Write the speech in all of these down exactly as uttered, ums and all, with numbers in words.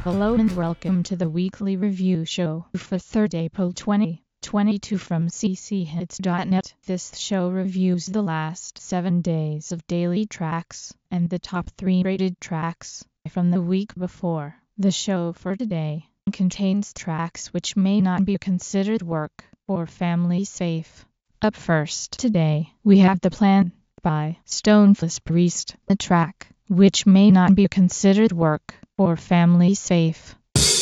Hello and welcome to the weekly review show for third April twenty twenty-two from c c hits dot net. This show reviews the last seven days of daily tracks and the top three rated tracks from the week before. The show for today contains tracks which may not be considered work or family safe. Up first today, we have The Plan by Stonefless Priest, a track which may not be considered work or family safe.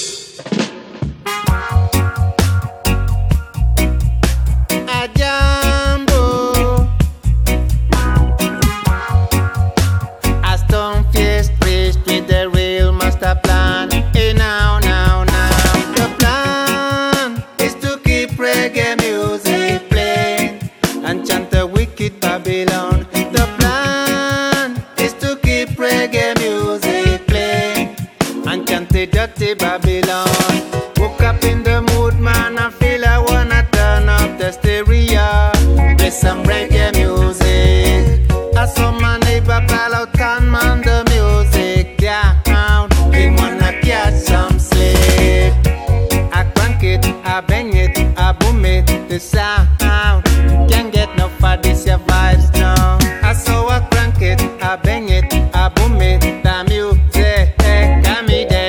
Dirty Babylon. Woke up in the mood, man, I feel I wanna turn up the stereo, play some reggae music. I saw my neighbor ball out and man the music down. He wanna catch some sleep. I crank it, I bang it, I boom it, the sound. Can't get no for this your vibes now. I saw I crank it, I bang it, I boom it, the music got me there.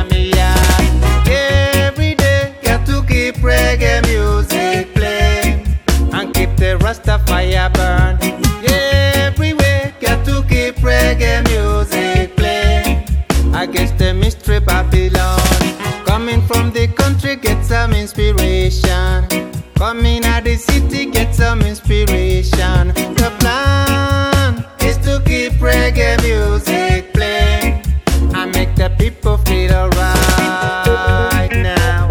Reggae music play and keep the Rastafire burn. Yeah, everywhere got to keep reggae music play against the mystery Babylon. Coming from the country, get some inspiration. Coming out the city, get some inspiration. The plan is to keep reggae music play and make the people feel alright now.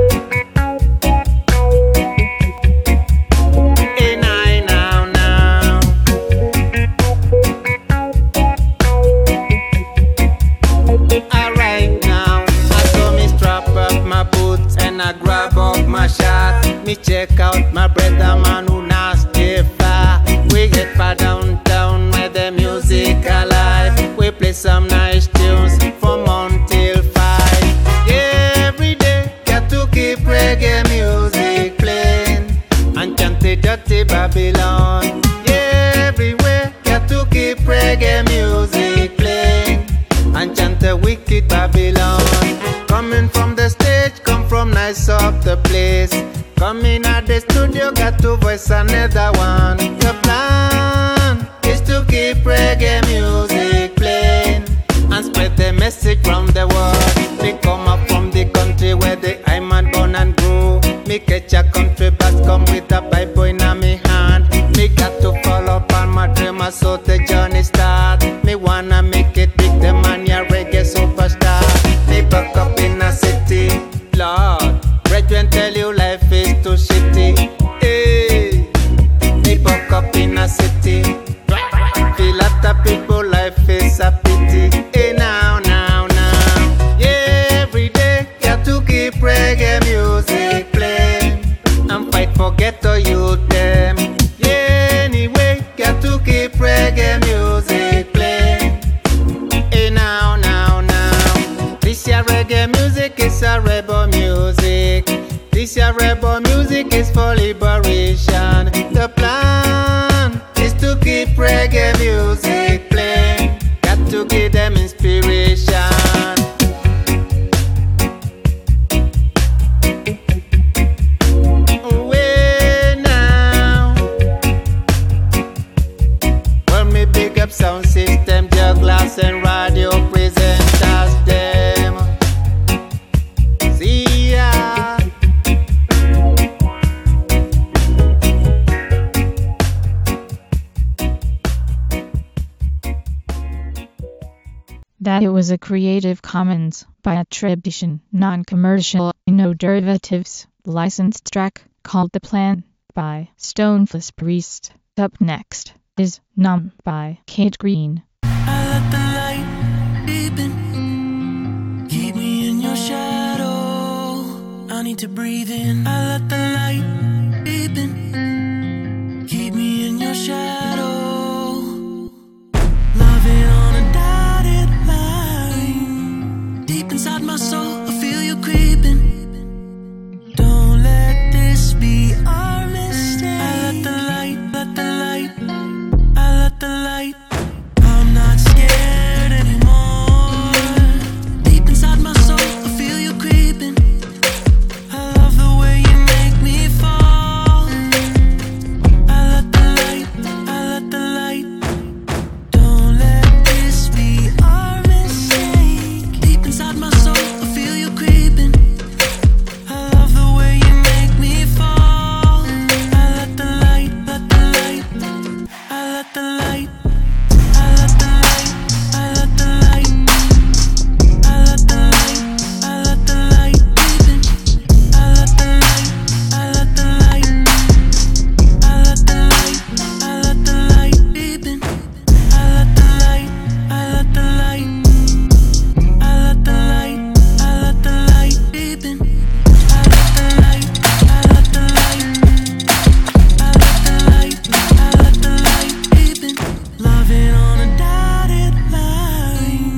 Me check out my brother man who nasty far. We get far downtown where the music alive. We play some nice tunes from until five. Yeah, every day got to keep reggae music playing and chant the dirty Babylon. Yeah, everywhere got to keep reggae music playing and chant the wicked Babylon. Coming from the stage, come from nice up the place. Coming at the studio, got to voice another one. The plan is to keep reggae music playing and spread the message from the world. Me come up from the country where the I'm born and grew. Me catch a country bass, come with a Bible in me hand. Me got to follow up on my dream, so the journey start. Me wanna make it big, the man ya reggae superstar. Me back up in a city, Lord. Brethren tell you life is too shitty. Hey, me buck up in a city. Feel lot of people life is a pity. Hey, now, now, now. Yeah, every day got to keep reggae music playing and fight for ghetto youth them. Yeah, anyway, got to keep reggae music playing. Hey, now, now, now. This year reggae music is a rebel music. This year rebel music is for liberation. The plan is to keep reggae music playing. Got to give them inspiration. Away now. Well, me big up sound system, jugglers and radio presenters them. See ya. That it was a Creative Commons by attribution, non-commercial, no derivatives, licensed track called The Plan by Stonefless Priest. Up next is Numb by Kate Green. I let the light deepen, keep me in your shadow. I need to breathe in. I let the light deepen, keep me in your shadow. Loving on a dotted line, deep inside my soul. let the light, I let the light, I let the light, I let the light, I let the light deep in. I let the light, I let the light, I let the light, I let the light deep in. I let the light, I let the light, I let the light, I let the light deep in. I let the light, I let the light, I let the light, I let the light deep in. Loving on a dotted line.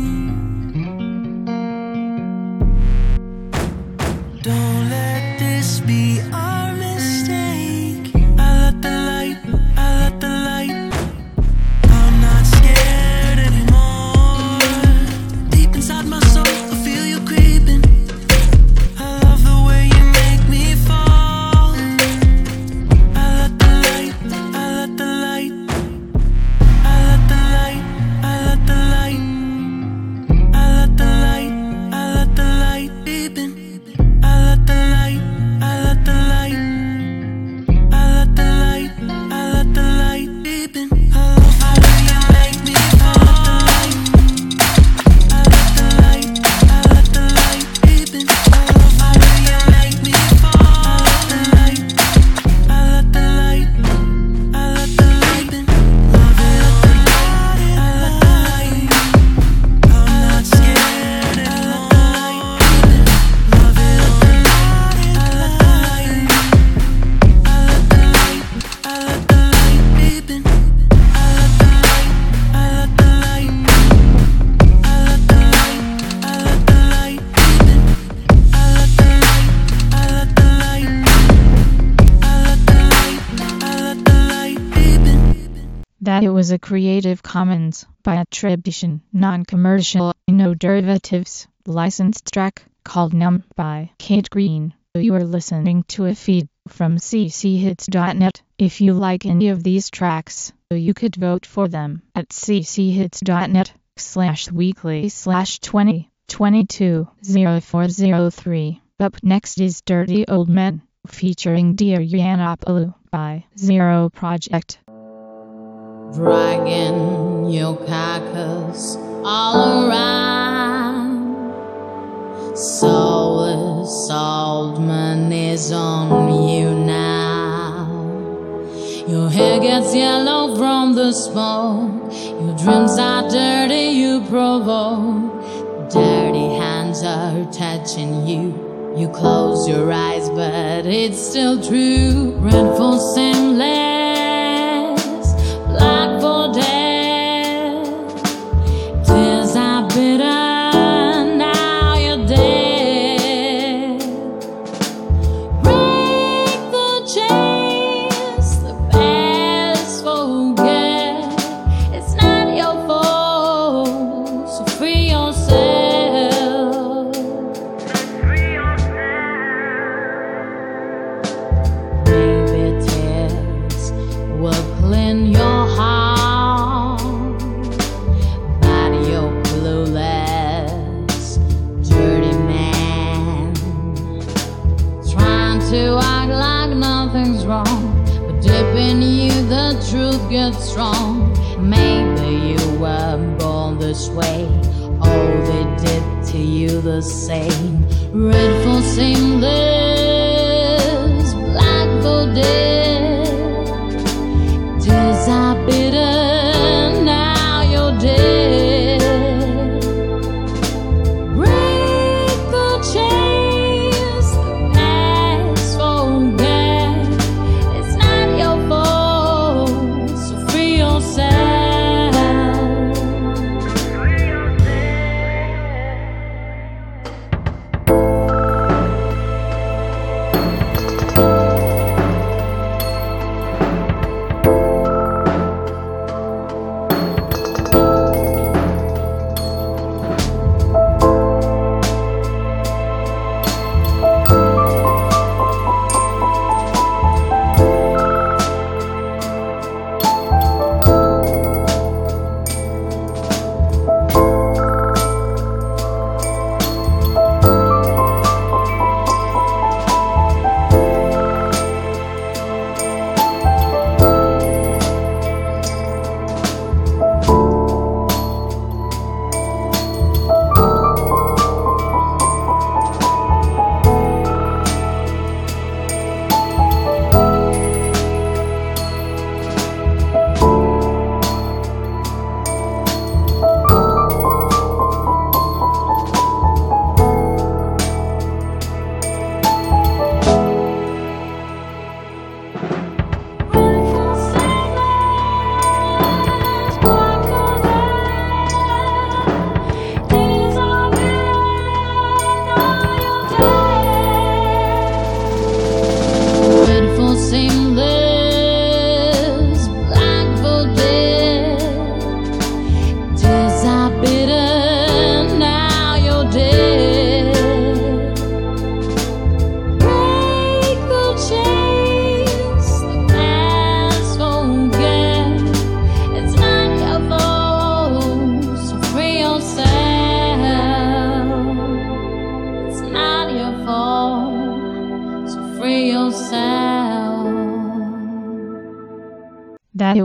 Don't let this be our mistake. I let the light, I let the light. I'm not scared anymore. Deep inside my soul, I feel you creeping. I love the way you make me fall. I let the light, I let the light, I let the light, I let the light, I let the light, I let the light deepen. I let the light, I let the light, I let the light, I let the light deepen. I love the way you make me fall. I let the light, I let the light deepen. I love the way you make me fall. I let the light, I let the light deepen. Love it at the light, I let the light. I'm not scared anymore. Love it at the light, I let the light. I let the light, I let the light deepen. I let the light, I let the light. I let the light, I let the light deepen. I let the light, I let the light. I let the light, I let the light deepen. That it was a Creative Commons by attribution, non-commercial, no derivatives, licensed track called Numb by Kate Green. You are listening to a feed from c c hits dot net. If you like any of these tracks, you could vote for them at c c hits dot net slash weekly slash twenty twenty-two oh four oh three. Up next is Dirty Old Men featuring Dear Yiannopoulos by Zero Project. Dragging your carcass all around. Soulless old man is on you now. Your hair gets yellow from the smoke. Your dreams are dirty, you provoke. Dirty hands are touching you. You close your eyes, but it's still true. Red for seamless, black for dead. Tears are bitter, now you're dead. Break the chains, the past forget. It's not your fault, so free yourself. Maybe tears will clean your heart, but you're clueless, dirty man. Trying to act like nothing's wrong, but deep in you the truth gets strong. Maybe you were born this way, oh, they did to you the same. Red for seamless, black for dead. Tears are bitter, now you're dead. Break the chains, the past forget. It's not your fault, so free yourself.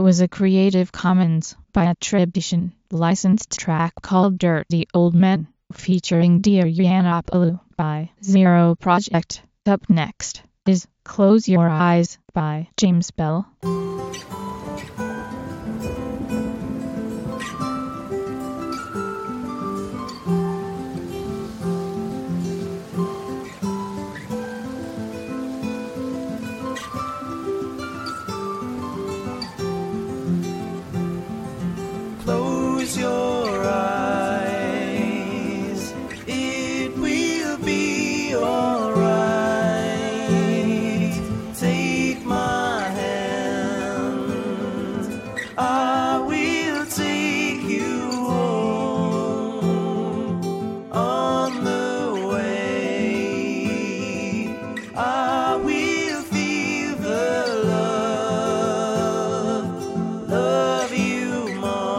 was a Creative Commons by attribution, licensed track called Dirty Old Men, featuring Dear Yiannopoulos by Zero Project. Up next is Close Your Eyes by James Bell. Close your eyes, it will be alright. Take my hand, I will take you home. On the way, I will feel the love, love you more.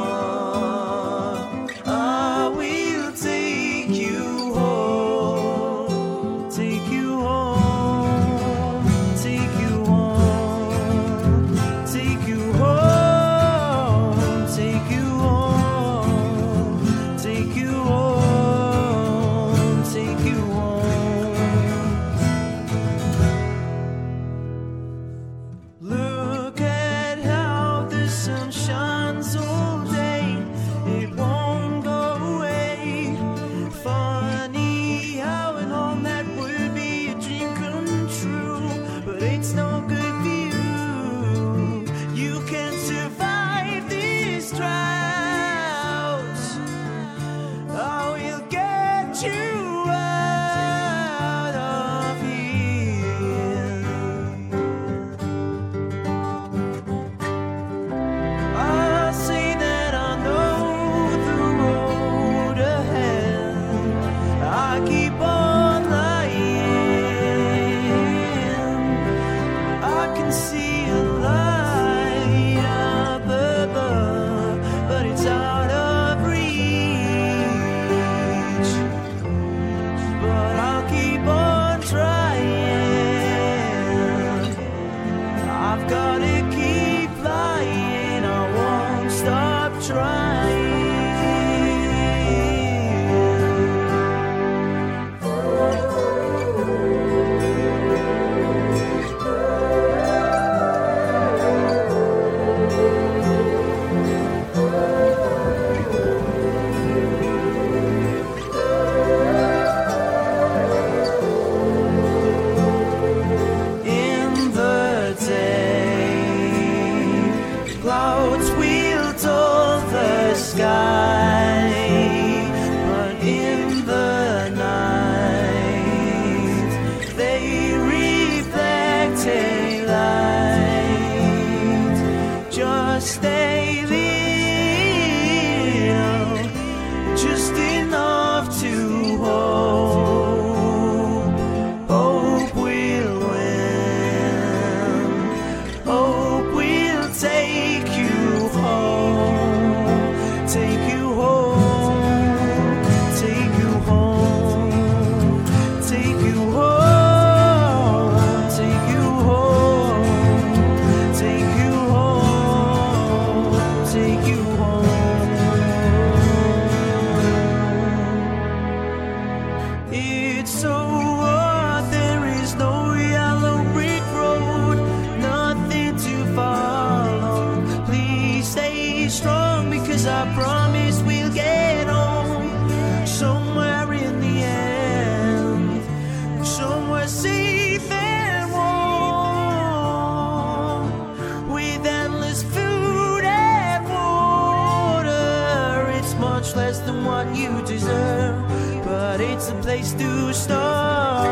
Less than what you deserve, but it's a place to start.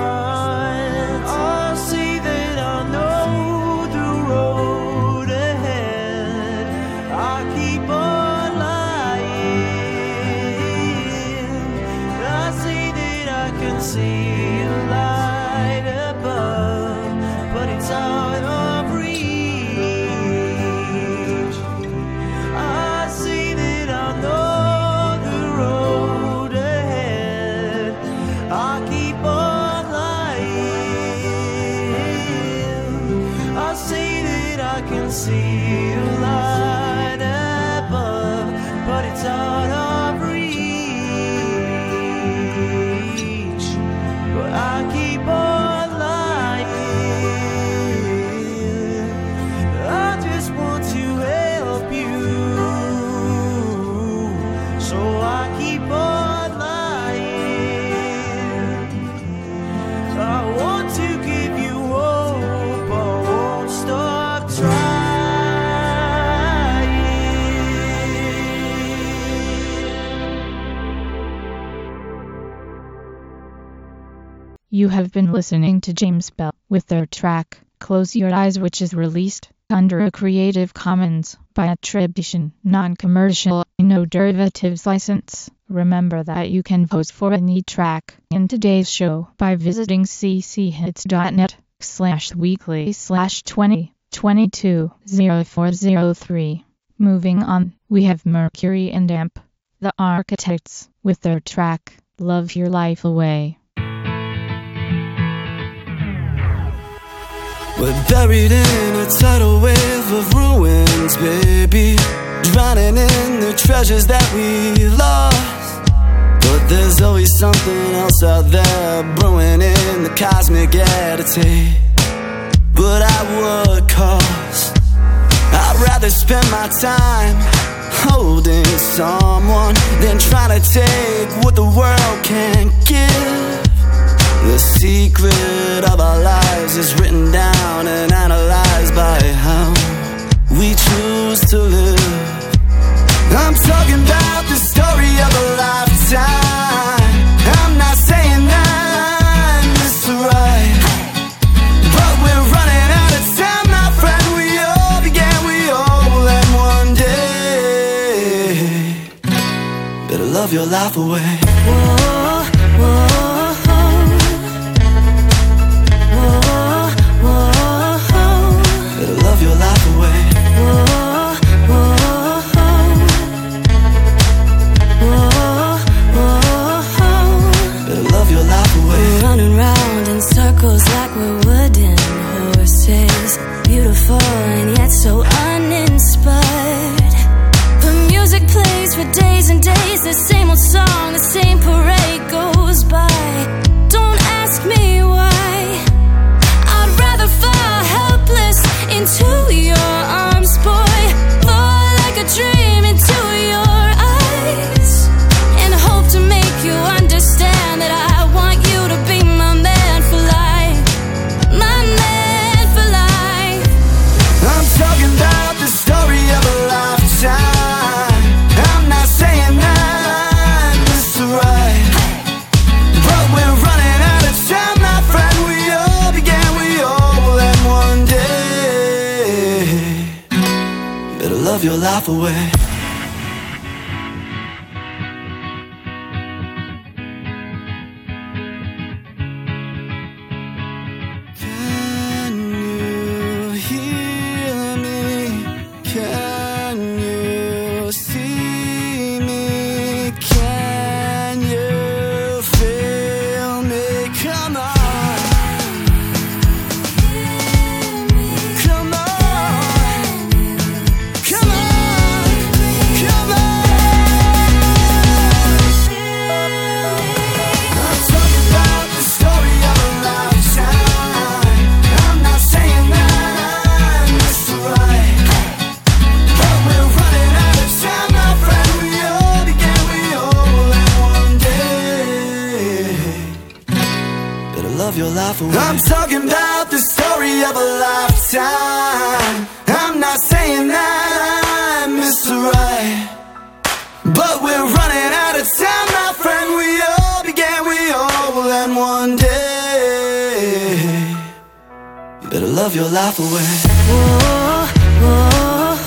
I'll say that I know the road ahead. I keep on lying. I say that I can see a light above, but it's out of reach. I say that I know see a light. You have been listening to James Bell with their track, Close Your Eyes, which is released under a Creative Commons by attribution, non-commercial, no derivatives license. Remember that you can vote for any track in today's show by visiting cchits.net slash weekly slash 20 22 0403. Moving on, we have Mercury and Amp, the Architects, with their track, Love Your Life Away. We're buried in a tidal wave of ruins, baby, drowning in the treasures that we lost. But there's always something else out there brewing in the cosmic attitude. But at what cost? I'd rather spend my time holding someone than trying to take what the world can't give. The secret of our lives is written down and analyzed by how we choose to live. I'm talking about the story of a lifetime. I'm not saying that I'm Mister Right, but we're running out of time, my friend. We all began, we all end one day. Better love your life away. Whoa, whoa. Love your life away. Whoa, whoa, whoa, whoa. Better love your life away. We're running round in circles like we're wooden horses, beautiful and yet so uninspired. The music plays for days and days, the same old song, the same parade goes by. Don't ask me why. I'd rather fall helpless into your arms, boy, fall like a dream into your eyes, and hope to make you understand that I want you to be my man for life, my man for life. I'm talking about the story of a lifetime. I'm not saying that I'm Mister Right, but we're running out of time, my friend. We all began, we all end one day. Better love your life away. Can you hear me? Can you see me? Can you feel me? Come on. Come on. Come on. Come on. I'm talking about the story of a lifetime. I'm not saying that I'm Mister Right, but we're running out of time, my friend. We all began, we all end one day. Better love your life away. I'm talking about the story of a lifetime. I'm not saying that I'm Mister Right, but we're running out of time, my friend. We all began, we all end one day. Better love your life away. Whoa, whoa,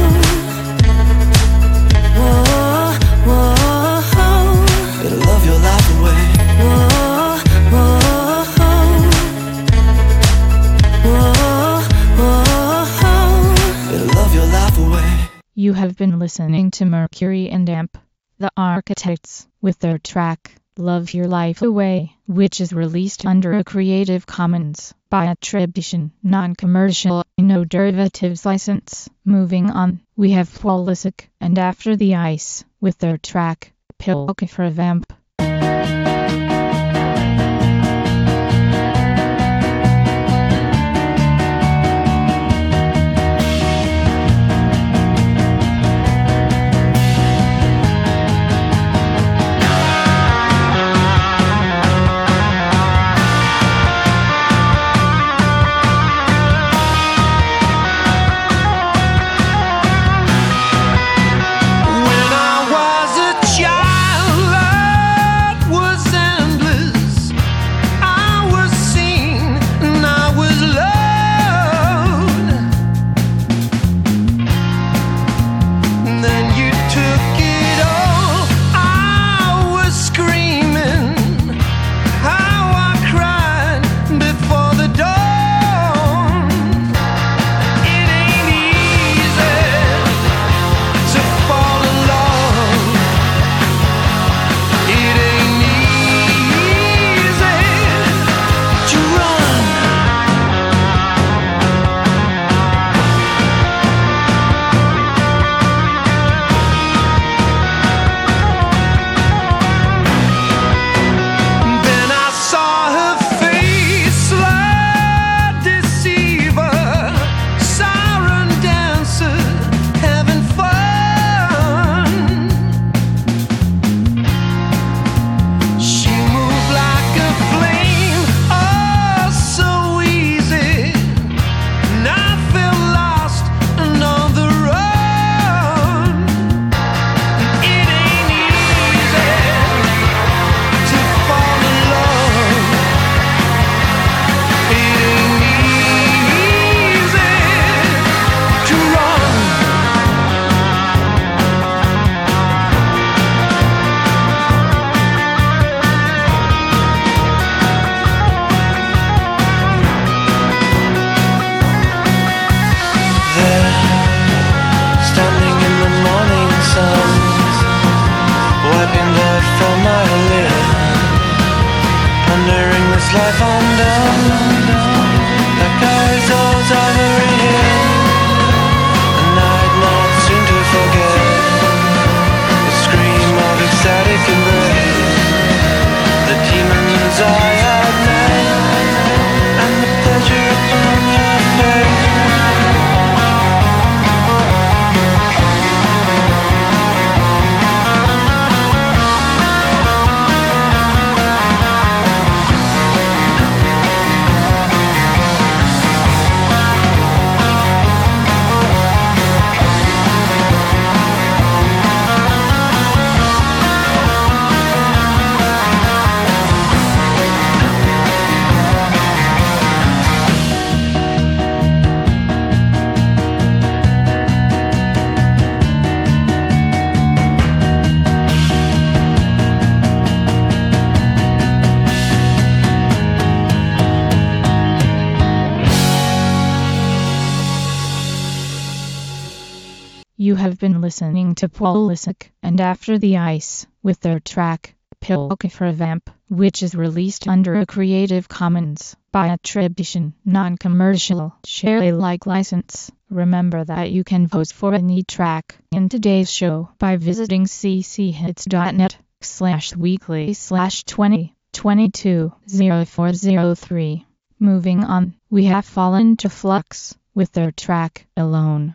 whoa, whoa. Better love your life away. Whoa, whoa, whoa, whoa. Better love your life away. You have been listening to Mercury and Amp, the Architects, with their track, Love Your Life Away, which is released under a Creative Commons by attribution, non-commercial, no derivatives license. Moving on, we have Polisic and After the Ice, with their track, Pilka for Vamp. When I was a child, You've been listening to Polisic and After the Ice with their track Pilka for a Vamp, which is released under a Creative Commons by attribution, non-commercial, share Alike license. Remember that you can vote for any track in today's show by visiting cchits.net slash weekly slash 20 22 04 03. Moving on, we have Fallen to Flux with their track Alone.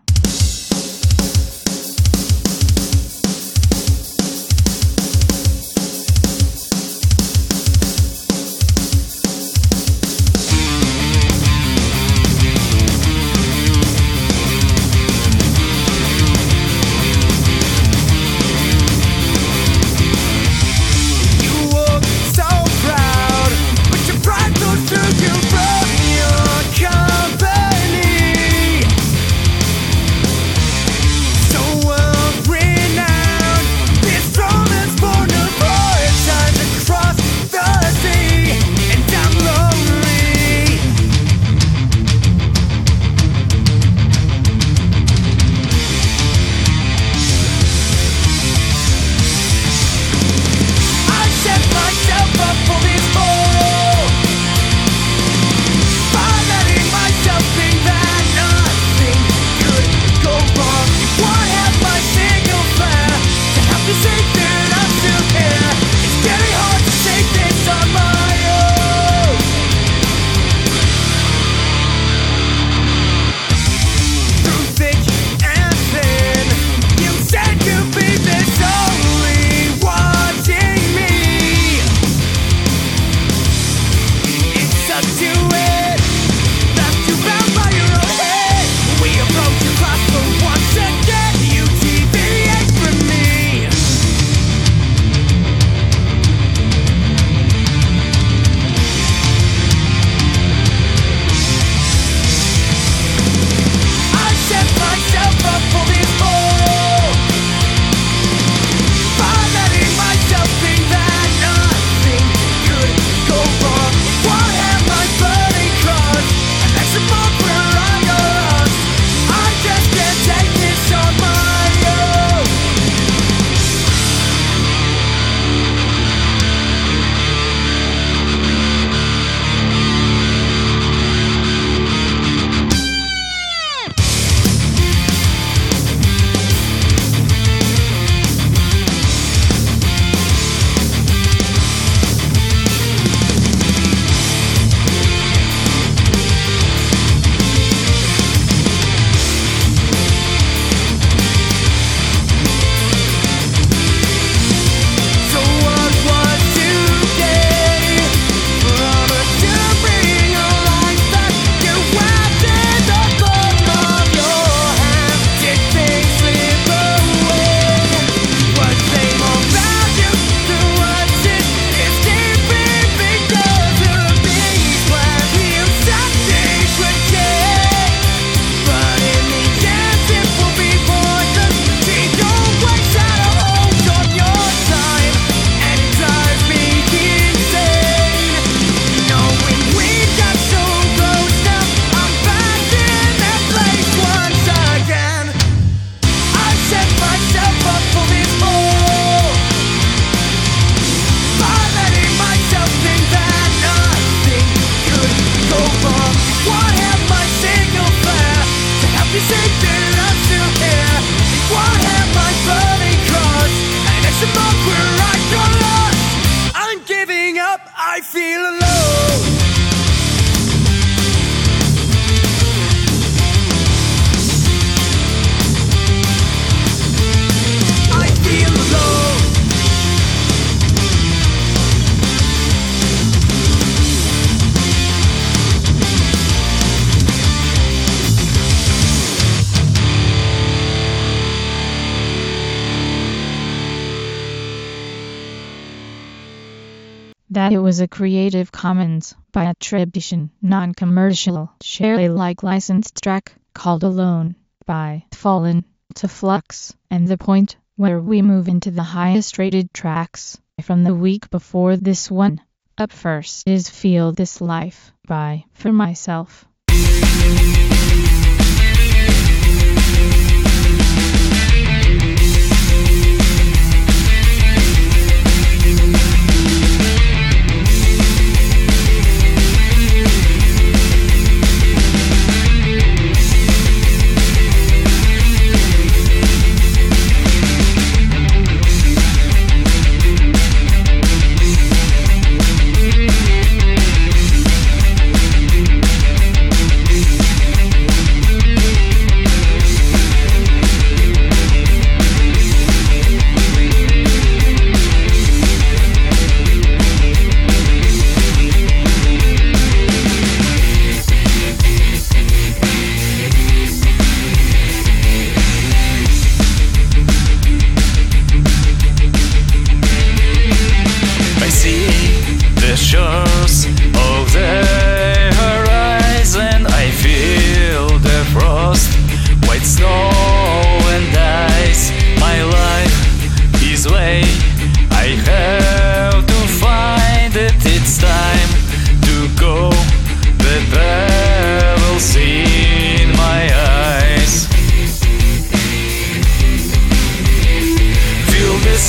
That it was a Creative Commons by attribution, non-commercial, share Alike licensed track called Alone by Fallen to Flux, and the point where we move into the highest rated tracks from the week before this one. Up first is Feel This Life by For Myself.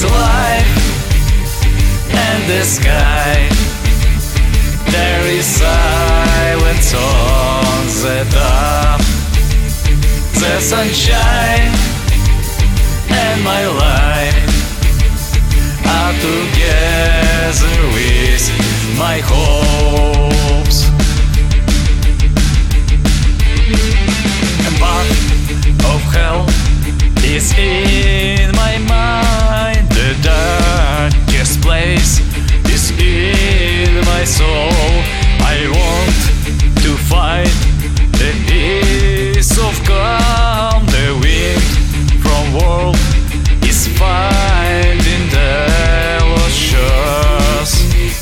this life and the sky. There is silence on the top. The sunshine and my life are together with my hopes. A part of hell is in my mind. The darkest place is in my soul. I want to find the peace of calm. The wind from world is finding the lost shores.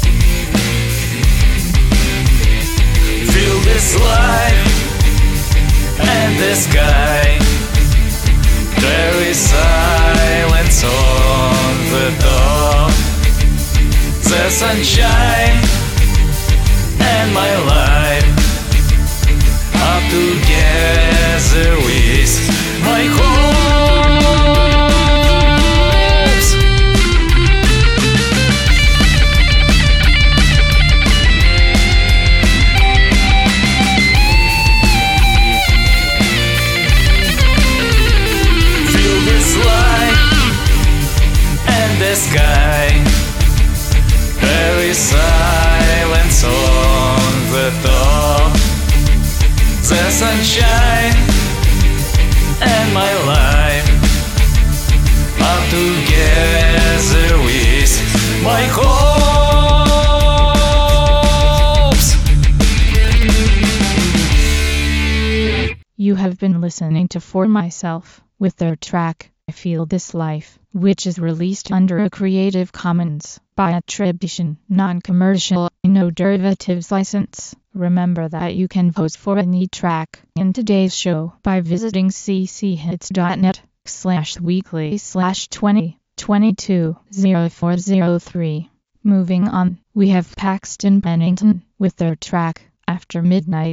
Feel this life and the sky. There is silence on the door. The sunshine and my life are together with my hopes. Feel this light and the sky. There is silence on the door. The sunshine and my life are together with my hopes. You have been listening to For Myself with their track I Feel This Life, which is released under a Creative Commons by attribution, non-commercial, no derivatives license. Remember that you can vote for any track in today's show by visiting cchits.net slash weekly slash 20 22 04 03. Moving on, we have Paxton Bennington with their track After Midnight.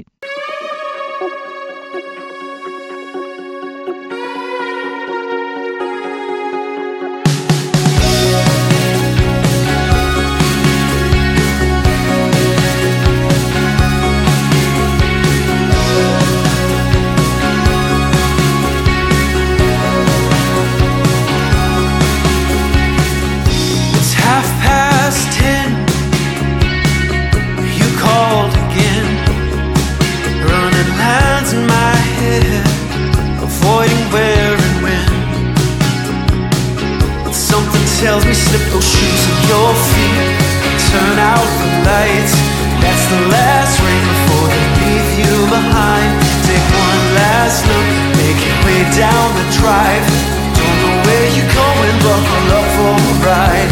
Tells me slip those shoes of your feet, turn out the lights. That's the last ring before they leave you behind. Take one last look, make your way down the drive. Don't know where you're going, buckle up for a ride.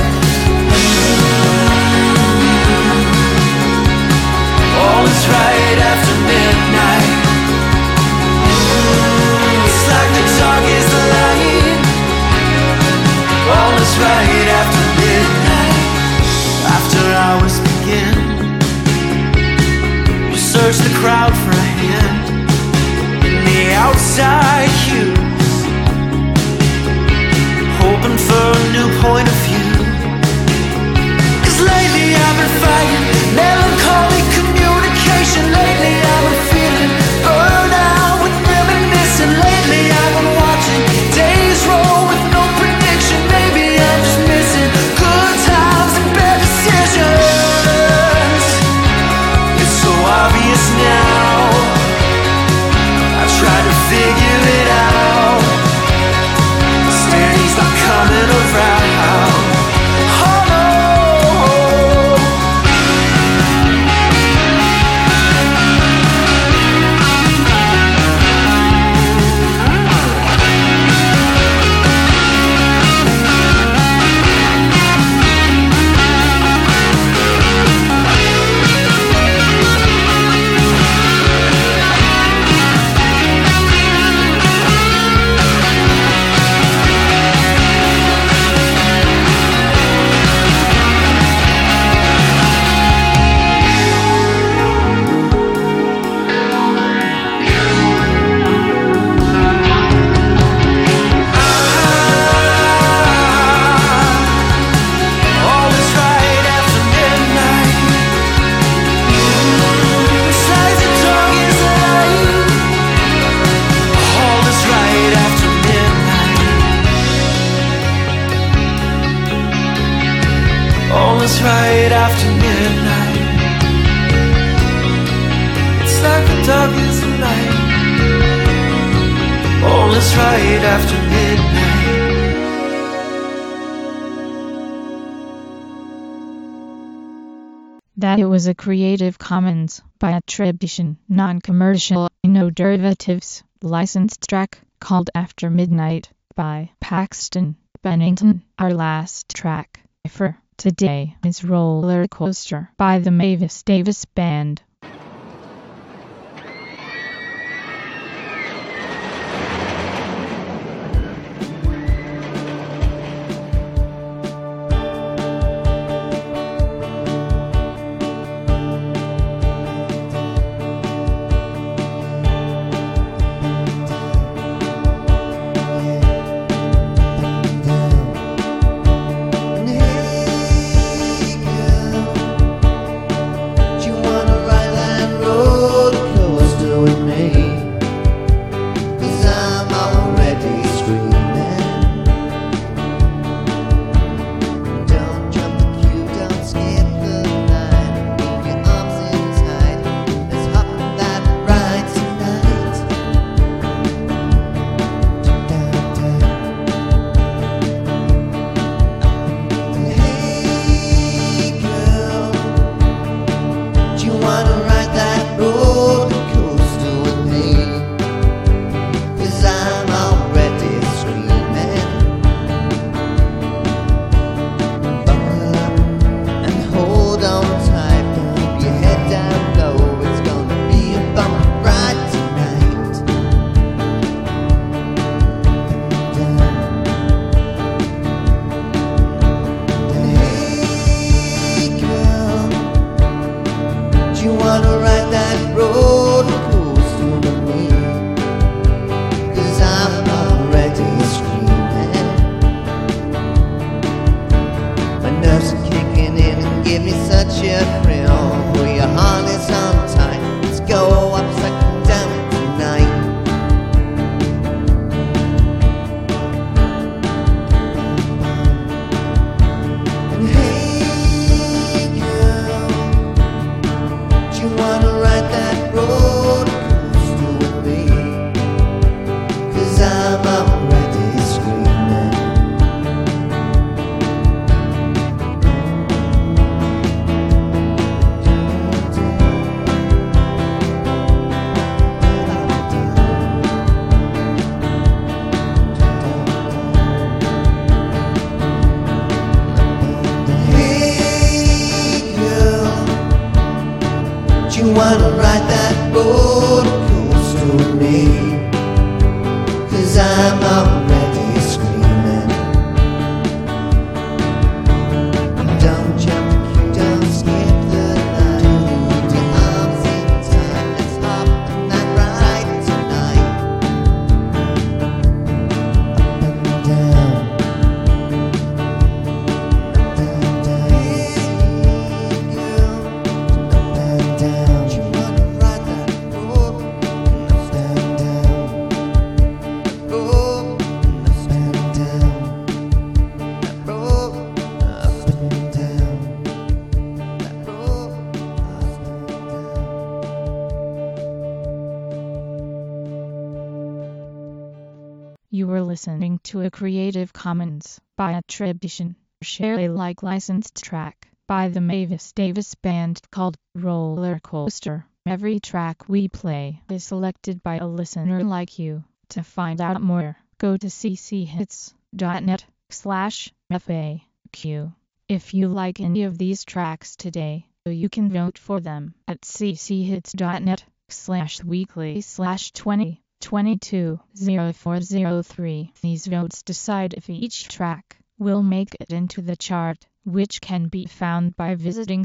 All is right after midnight. It's like the dark is the light. All is right after midnight. After hours begin, we search the crowd for a hand in the outside hues, hoping for a new point of view. Cause lately I've been fighting melancholy communication. Lately I've been feeling burned out with reminiscing. Lately I've been watching days roll with no prediction. Maybe I'm just missing good times and bad decisions. It's so obvious now. I try to figure it it's right after midnight. It's like a dog is alive. Almost right after midnight. That it was a Creative Commons by attribution, non-commercial, no derivatives, licensed track called After Midnight by Paxton Bennington. Our last track for today is Roller Coaster by the Mavis Davis Band. You were listening to a Creative Commons by attribution, share Alike licensed track by the Mavis Davis Band called Roller Coaster. Every track we play is selected by a listener like you. To find out more, go to cchits.net slash FAQ. If you like any of these tracks today, you can vote for them at cchits.net slash weekly slash 20. twenty-two oh four oh three. These votes decide if each track will make it into the chart, which can be found by visiting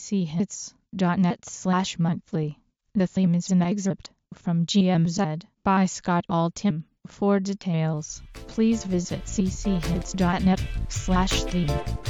cchits.net slash monthly. The theme is an excerpt from G M Z by Scott Altham. For details, please visit cchits.net slash theme.